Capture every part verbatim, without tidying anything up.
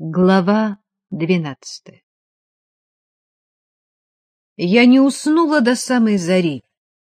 Глава двенадцатая. Я не уснула до самой зари.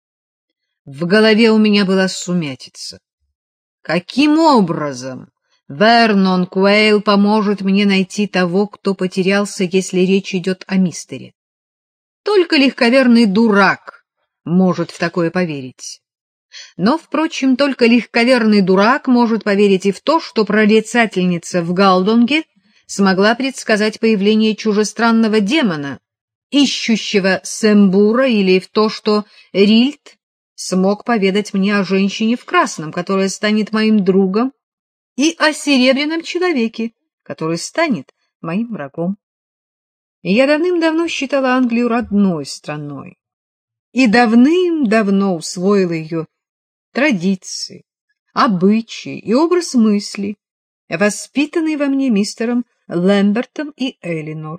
В голове у меня была сумятица. Каким образом Вернон Куэйл поможет мне найти того, кто потерялся, если речь идет о мистере? Только легковерный дурак может в такое поверить. Но, впрочем, только легковерный дурак может поверить и в то, что прорицательница в Галдонге смогла предсказать появление чужестранного демона, ищущего Сэмбура, или в то, что Рильд смог поведать мне о женщине в красном, которая станет моим другом, и о серебряном человеке, который станет моим врагом. И я давным-давно считала Англию родной страной и давным-давно усвоила ее традиции, обычаи и образ мысли, воспитанный во мне мистером Лэмбертом и Элинор.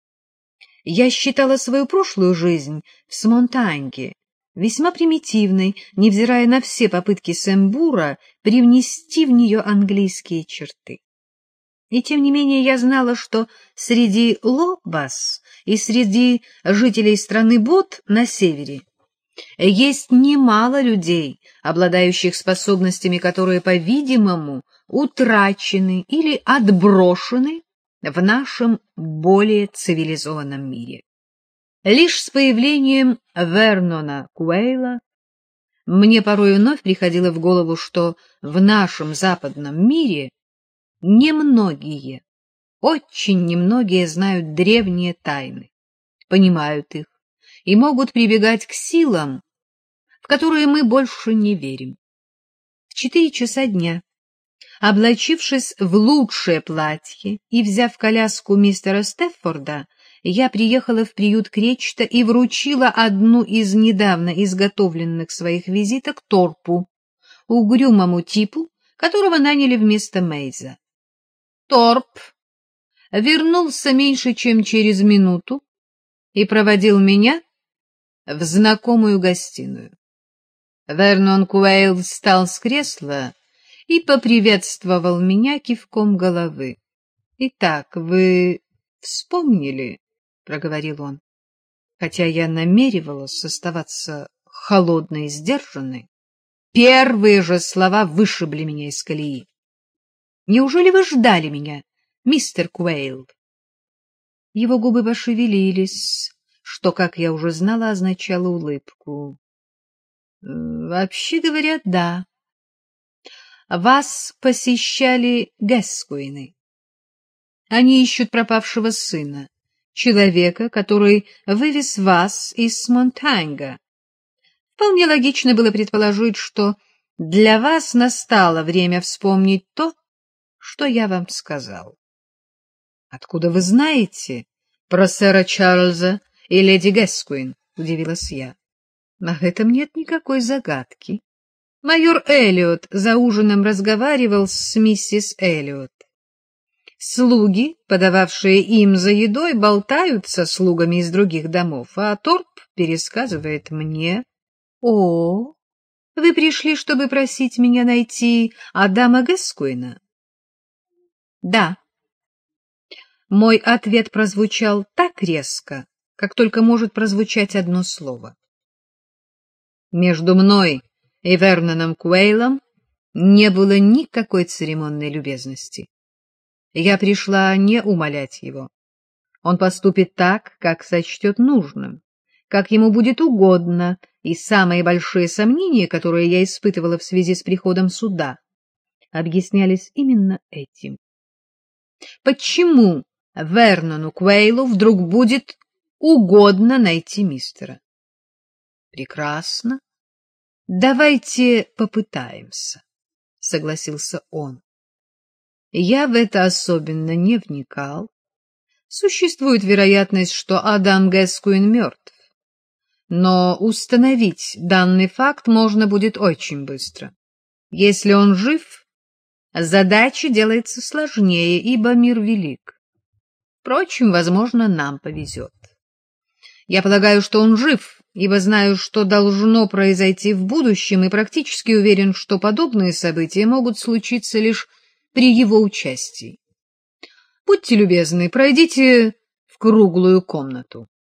Я считала свою прошлую жизнь в Смонтанге весьма примитивной, невзирая на все попытки Сэмбура привнести в нее английские черты. И тем не менее я знала, что среди Лоббас и среди жителей страны Бот на севере есть немало людей, обладающих способностями, которые, по-видимому, утрачены или отброшены в нашем более цивилизованном мире. Лишь с появлением Вернона Куэйла мне порой вновь приходило в голову, что в нашем западном мире немногие, очень немногие знают древние тайны, понимают их и могут прибегать к силам, в которые мы больше не верим. В четыре часа дня, облачившись в лучшее платье и взяв коляску мистера Стеффорда, я приехала в приют Кречета и вручила одну из недавно изготовленных своих визиток Торпу, угрюмому типу, которого наняли вместо Мейза. Торп вернулся меньше, чем через минуту, и проводил меня в знакомую гостиную. Вернон Куэйл встал с кресла и поприветствовал меня кивком головы. — Итак, вы вспомнили, — проговорил он, хотя я намеревалась оставаться холодной и сдержанной. Первые же слова вышибли меня из колеи. — Неужели вы ждали меня, мистер Куэйл? Его губы пошевелились, что, как я уже знала, означало улыбку. — Вообще говоря, да. Вас посещали Гэскуины. Они ищут пропавшего сына, человека, который вывез вас из Смонтанга. Вполне логично было предположить, что для вас настало время вспомнить то, что я вам сказал. — Откуда вы знаете про сэра Чарльза и леди Гэскуин? — удивилась я. — В этом нет никакой загадки. Майор Эллиот за ужином разговаривал с миссис Эллиот. Слуги, подававшие им за едой, болтают со слугами из других домов, а Торп пересказывает мне. — О, вы пришли, чтобы просить меня найти Адама Гэскуина? — Да. Мой ответ прозвучал так резко, как только может прозвучать одно слово. Между мной и Верноном Куэйлом не было никакой церемонной любезности. Я пришла не умолять его. Он поступит так, как сочтет нужным, как ему будет угодно, и самые большие сомнения, которые я испытывала в связи с приходом суда, объяснялись именно этим. Почему Вернону Куэйлу вдруг будет угодно найти мистера? Прекрасно. Давайте попытаемся, согласился он. Я в это особенно не вникал. Существует вероятность, что Адам Гэскуин мертв. Но установить данный факт можно будет очень быстро. Если он жив, задача делается сложнее, ибо мир велик. Впрочем, возможно, нам повезет. Я полагаю, что он жив, ибо знаю, что должно произойти в будущем, и практически уверен, что подобные события могут случиться лишь при его участии. Будьте любезны, пройдите в круглую комнату.